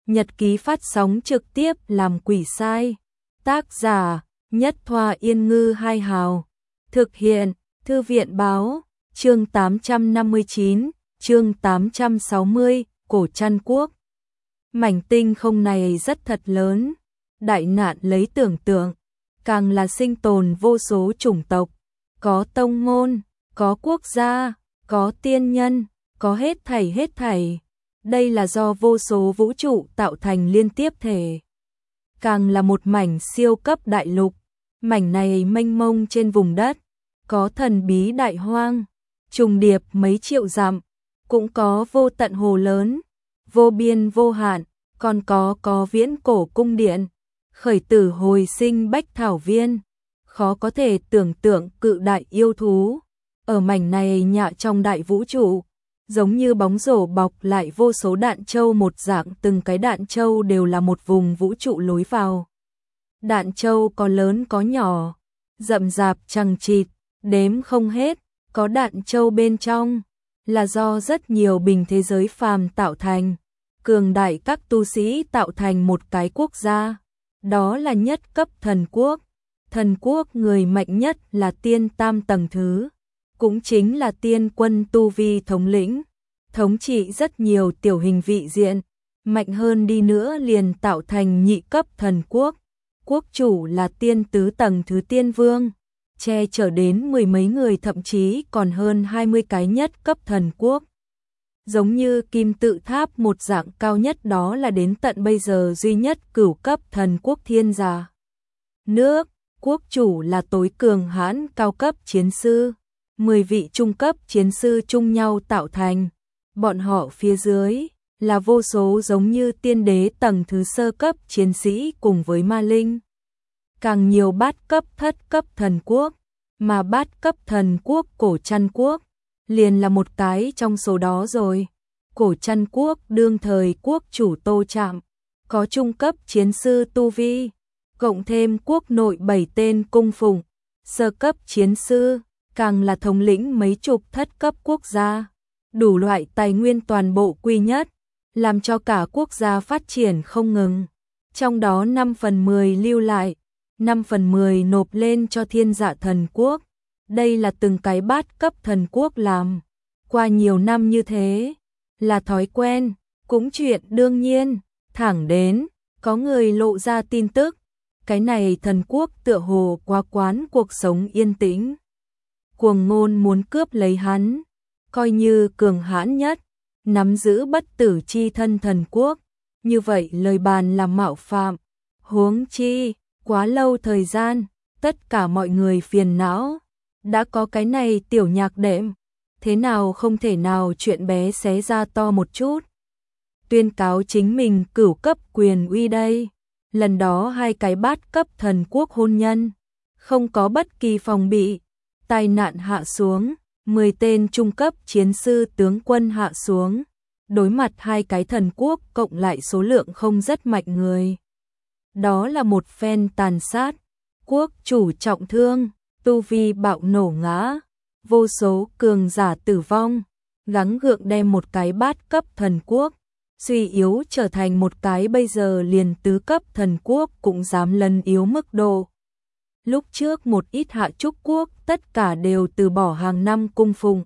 Nhật ký phát sóng trực tiếp làm quỷ sai. Tác giả: Nhất Thoa Yên Ngư Hai Hào. Thực hiện: Thư viện báo. Chương 859, chương 860, Cổ Trăn Quốc. Mảnh tinh không này rất thật lớn. Đại nạn lấy tưởng tượng, càng là sinh tồn vô số chủng tộc, có tông môn, có quốc gia, có tiên nhân, có hết thảy. Đây là do vô số vũ trụ tạo thành liên tiếp thể. Càng là một mảnh siêu cấp đại lục, mảnh này mênh mông trên vùng đất, có thần bí đại hoang, trùng điệp mấy triệu dặm, cũng có vô tận hồ lớn, vô biên vô hạn, còn có viễn cổ cung điện, khởi tử hồi sinh bách thảo viên, khó có thể tưởng tượng cự đại yêu thú. Ở mảnh này nhạ trong đại vũ trụ, giống như bóng rổ bọc lại vô số đạn châu một dạng, từng cái đạn châu đều là một vùng vũ trụ lối vào. Đạn châu có lớn có nhỏ, rậm rạp chằng chịt, đếm không hết, có đạn châu bên trong là do rất nhiều bình thế giới phàm tạo thành, cường đại các tu sĩ tạo thành một cái quốc gia, đó là nhất cấp thần quốc. Thần quốc người mạnh nhất là tiên tam tầng thứ, cũng chính là tiên quân tu vi thống lĩnh, thống trị rất nhiều tiểu hình vị diện, mạnh hơn đi nữa liền tạo thành nhị cấp thần quốc. Quốc chủ là tiên tứ tầng thứ tiên vương, che chở đến mười mấy người, thậm chí còn hơn 20 cái nhất cấp thần quốc. Giống như kim tự tháp một dạng, cao nhất đó là đến tận bây giờ duy nhất cửu cấp thần quốc Thiên Gia. Nước, quốc chủ là tối cường hãn cao cấp chiến sư, 10 vị trung cấp chiến sư chung nhau tạo thành. Bọn họ phía dưới là vô số giống như tiên đế tầng thứ sơ cấp chiến sĩ cùng với ma linh. Càng nhiều bát cấp thất cấp thần quốc, mà bát cấp thần quốc Cổ Trăn Quốc liền là một cái trong số đó rồi. Cổ Trăn Quốc đương thời quốc chủ Tô Trạm, có trung cấp chiến sư tu vi, cộng thêm quốc nội 7 tên cung phụng, sơ cấp chiến sư, càng là thống lĩnh mấy chục thất cấp quốc gia. Đủ loại tài nguyên toàn bộ quy nhất, làm cho cả quốc gia phát triển không ngừng. Trong đó 5/10 lưu lại, 5/10 nộp lên cho Thiên Dạ thần quốc. Đây là từng cái bát cấp thần quốc làm. Qua nhiều năm như thế, là thói quen, cũng chuyện đương nhiên. Thẳng đến, có người lộ ra tin tức, cái này thần quốc tựa hồ quá quán cuộc sống yên tĩnh. Cuồng ngôn muốn cướp lấy hắn, coi như cường hãn nhất, nắm giữ bất tử chi thân thần quốc. Như vậy lời bàn là mạo phạm. Huống chi, quá lâu thời gian, tất cả mọi người phiền não. Đã có cái này tiểu nhạc đệm, thế nào không thể nào chuyện bé xé ra to một chút. Tuyên cáo chính mình cửu cấp quyền uy đây. Lần đó 2 cái bát cấp thần quốc hôn nhân, không có bất kỳ phòng bị, tai nạn hạ xuống, 10 tên trung cấp chiến sư tướng quân hạ xuống, đối mặt 2 cái thần quốc cộng lại số lượng không rất mạnh người. Đó là một phen tàn sát, quốc chủ trọng thương, tu vi bạo nổ ngã, vô số cường giả tử vong, gắng gượng đem một cái bát cấp thần quốc suy yếu trở thành một cái bây giờ liền tứ cấp thần quốc cũng dám lấn yếu mức độ. Lúc trước một ít hạ trúc quốc tất cả đều từ bỏ hàng năm cung phụng,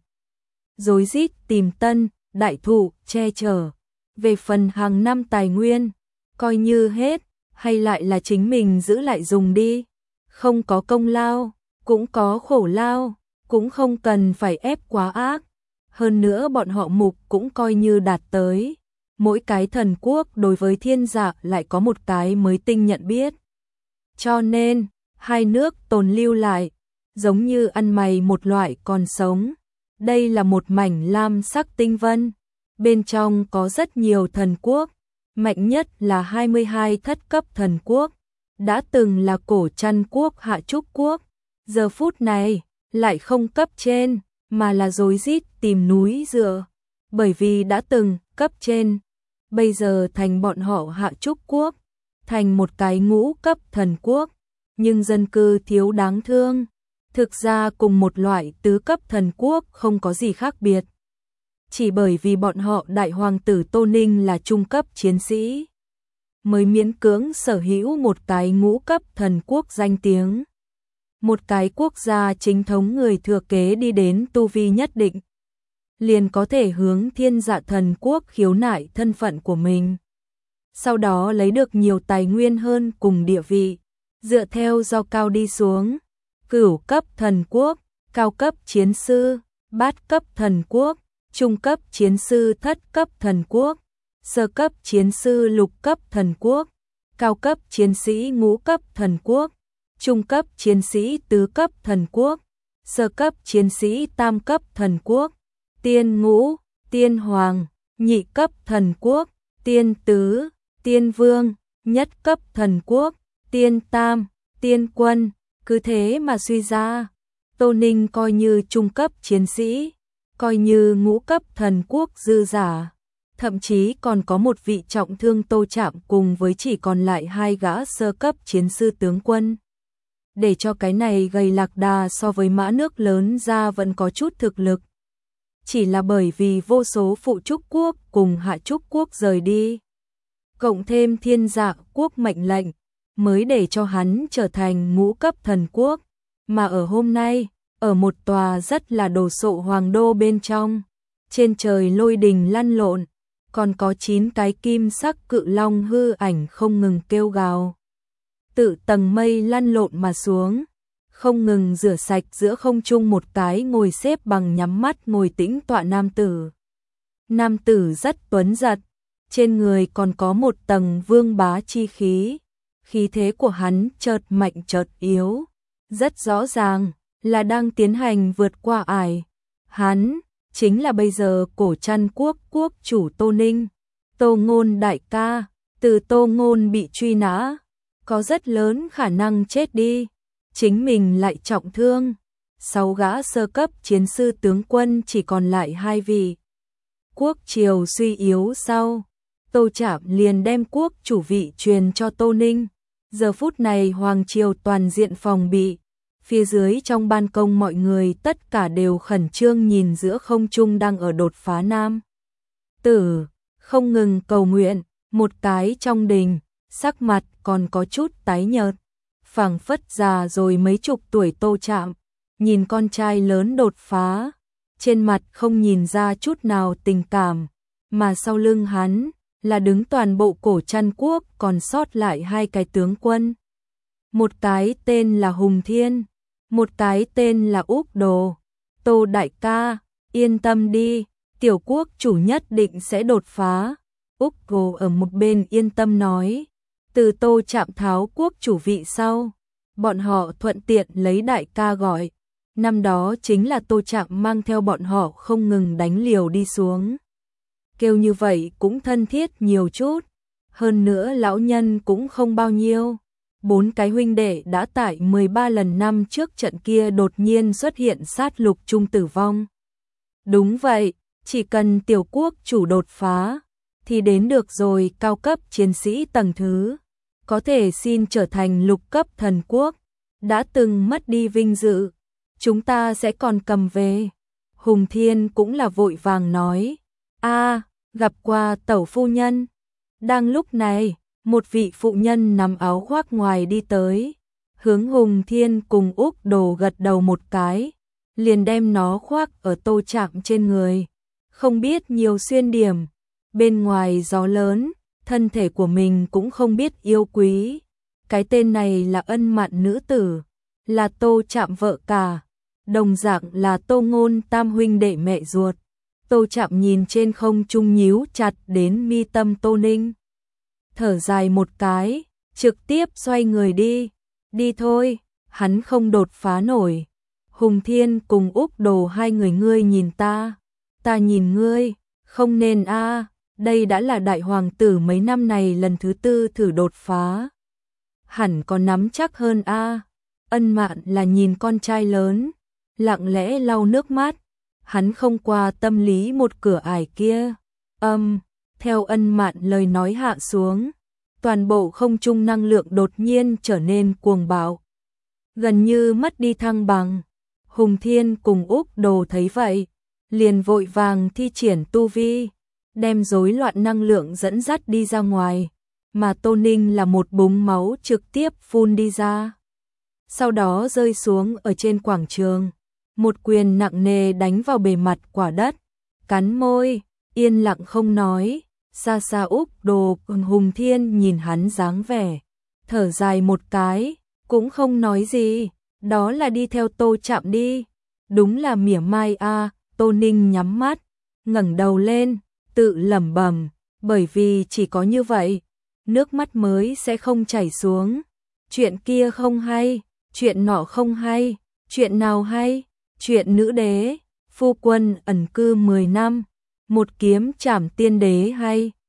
rối rít tìm tân đại thụ che chở. Về phần hàng năm tài nguyên, coi như hết, hay lại là chính mình giữ lại dùng đi. Không có công lao, cũng có khổ lao, cũng không cần phải ép quá ác. Hơn nữa bọn họ mục cũng coi như đạt tới. Mỗi cái thần quốc đối với Thiên Dạ lại có một cái mới tinh nhận biết. Cho nên, 2 nước tồn lưu lại, giống như ăn mày một loại còn sống. Đây là một mảnh lam sắc tinh vân, bên trong có rất nhiều thần quốc, mạnh nhất là 22 thất cấp thần quốc, đã từng là Cổ Trăn Quốc Hạ Trúc Quốc, giờ phút này lại không cấp trên, mà là rối rít tìm núi dựa, bởi vì đã từng cấp trên, bây giờ thành bọn họ Hạ Trúc Quốc, thành một cái ngũ cấp thần quốc, nhưng dân cư thiếu đáng thương. Thực ra cùng một loại tứ cấp thần quốc không có gì khác biệt. Chỉ bởi vì bọn họ đại hoàng tử Tô Ninh là trung cấp chiến sĩ, mới miễn cưỡng sở hữu một cái ngũ cấp thần quốc danh tiếng. Một cái quốc gia chính thống người thừa kế đi đến tu vi nhất định, liền có thể hướng Thiên Dạ thần quốc khiếu nại thân phận của mình. Sau đó lấy được nhiều tài nguyên hơn cùng địa vị, dựa theo do cao đi xuống, cửu cấp thần quốc, cao cấp chiến sư, bát cấp thần quốc, trung cấp chiến sư thất cấp thần quốc, sơ cấp chiến sư lục cấp thần quốc, cao cấp chiến sĩ ngũ cấp thần quốc, trung cấp chiến sĩ tứ cấp thần quốc, sơ cấp chiến sĩ tam cấp thần quốc, tiên ngũ, tiên hoàng, nhị cấp thần quốc, tiên tứ, tiên vương, nhất cấp thần quốc, tiên tam, tiên quân. Cứ thế mà suy ra, Tô Ninh coi như trung cấp chiến sĩ, coi như ngũ cấp thần quốc dư giả, thậm chí còn có một vị trọng thương Tô Trạm cùng với chỉ còn lại 2 gã sơ cấp chiến sư tướng quân. Để cho cái này gầy lạc đà so với mã nước lớn ra vẫn có chút thực lực. Chỉ là bởi vì vô số phụ trúc quốc cùng hạ trúc quốc rời đi, cộng thêm Thiên Dạ quốc mệnh lệnh, mới để cho hắn trở thành ngũ cấp thần quốc. Mà ở hôm nay, ở một tòa rất là đồ sộ hoàng đô bên trong, trên trời lôi đình lăn lộn, còn có 9 cái kim sắc cự long hư ảnh không ngừng kêu gào. Tự tầng mây lăn lộn mà xuống, không ngừng rửa sạch giữa không trung một cái ngồi xếp bằng nhắm mắt ngồi tĩnh tọa nam tử. Nam tử rất tuấn giật, trên người còn có một tầng vương bá chi khí, khí thế của hắn chợt mạnh chợt yếu, rất rõ ràng là đang tiến hành vượt qua ải. Hắn chính là bây giờ Cổ Trăn quốc quốc chủ Tô Ninh, Tô Ngôn đại ca. Từ Tô Ngôn bị truy nã, có rất lớn khả năng chết đi, chính mình lại trọng thương. 6 gã sơ cấp chiến sư tướng quân chỉ còn lại 2 vị. Quốc triều suy yếu sau, Tô Trạm liền đem quốc chủ vị truyền cho Tô Ninh. Giờ phút này hoàng triều toàn diện phòng bị, phía dưới trong ban công mọi người tất cả đều khẩn trương nhìn giữa không trung đang ở đột phá nam tử, không ngừng cầu nguyện. Một cái trong đình, sắc mặt còn có chút tái nhợt, phảng phất già rồi mấy chục tuổi Tô Trạm, nhìn con trai lớn đột phá, trên mặt không nhìn ra chút nào tình cảm, mà sau lưng hắn là đứng toàn bộ Cổ Trăn quốc còn sót lại 2 cái tướng quân. Một cái tên là Hùng Thiên, một cái tên là Úc Đồ. Tô đại ca, yên tâm đi, tiểu quốc chủ nhất định sẽ đột phá. Úc Đồ ở một bên yên tâm nói. Từ Tô Trạm tháo quốc chủ vị sau, bọn họ thuận tiện lấy đại ca gọi. Năm đó chính là Tô Trạm mang theo bọn họ không ngừng đánh liều đi xuống. Kêu như vậy cũng thân thiết nhiều chút, hơn nữa lão nhân cũng không bao nhiêu. 4 cái huynh đệ đã tại 13 lần năm trước trận kia đột nhiên xuất hiện sát lục chung tử vong. Đúng vậy, chỉ cần tiểu quốc chủ đột phá, thì đến được rồi cao cấp chiến sĩ tầng thứ, có thể xin trở thành lục cấp thần quốc, đã từng mất đi vinh dự, chúng ta sẽ còn cầm về. Hùng Thiên cũng là vội vàng nói, gặp qua tẩu phu nhân. Đang lúc này, một vị phụ nhân nắm áo khoác ngoài đi tới, hướng Hùng Thiên cùng Úc Đồ gật đầu một cái, liền đem nó khoác ở Tô Trạm trên người, không biết nhiều xuyên điểm, bên ngoài gió lớn, thân thể của mình cũng không biết yêu quý. Cái tên này là ân mạn nữ tử, là Tô Trạm vợ cả, đồng dạng là Tô Ngôn tam huynh đệ mẹ ruột. Tô Trạm nhìn trên không trung nhíu chặt đến mi tâm Tô Ninh, thở dài một cái, trực tiếp xoay người đi. Đi thôi, hắn không đột phá nổi. Hùng Thiên cùng Úc Đồ 2 người ngươi nhìn ta nhìn ngươi, không nên đây đã là đại hoàng tử mấy năm này lần thứ 4 thử đột phá. Hẳn có nắm chắc hơn Ân Mạn là nhìn con trai lớn, lặng lẽ lau nước mắt, hắn không qua tâm lý một cửa ải kia. Theo Ân Mạn lời nói hạ xuống, toàn bộ không trung năng lượng đột nhiên trở nên cuồng bạo, gần như mất đi thăng bằng. Hùng Thiên cùng Úc Đồ thấy vậy, liền vội vàng thi triển tu vi, đem rối loạn năng lượng dẫn dắt đi ra ngoài. mà Tô Ninh là một búng máu trực tiếp phun đi ra. Sau đó rơi xuống ở trên quảng trường, một quyền nặng nề đánh vào bề mặt quả đất, cắn môi, yên lặng không nói. Xa xa Úc Đồ Hùng Thiên nhìn hắn dáng vẻ, thở dài một cái, cũng không nói gì, đó là đi theo Tô Trạm đi. Đúng là mỉa mai a. Tô Ninh nhắm mắt, ngẩng đầu lên, tự lẩm bẩm, bởi vì chỉ có như vậy, nước mắt mới sẽ không chảy xuống. Chuyện kia không hay, chuyện nọ không hay, chuyện nào hay? Chuyện nữ đế, phu quân ẩn cư 10 năm, một kiếm trảm tiên đế hay.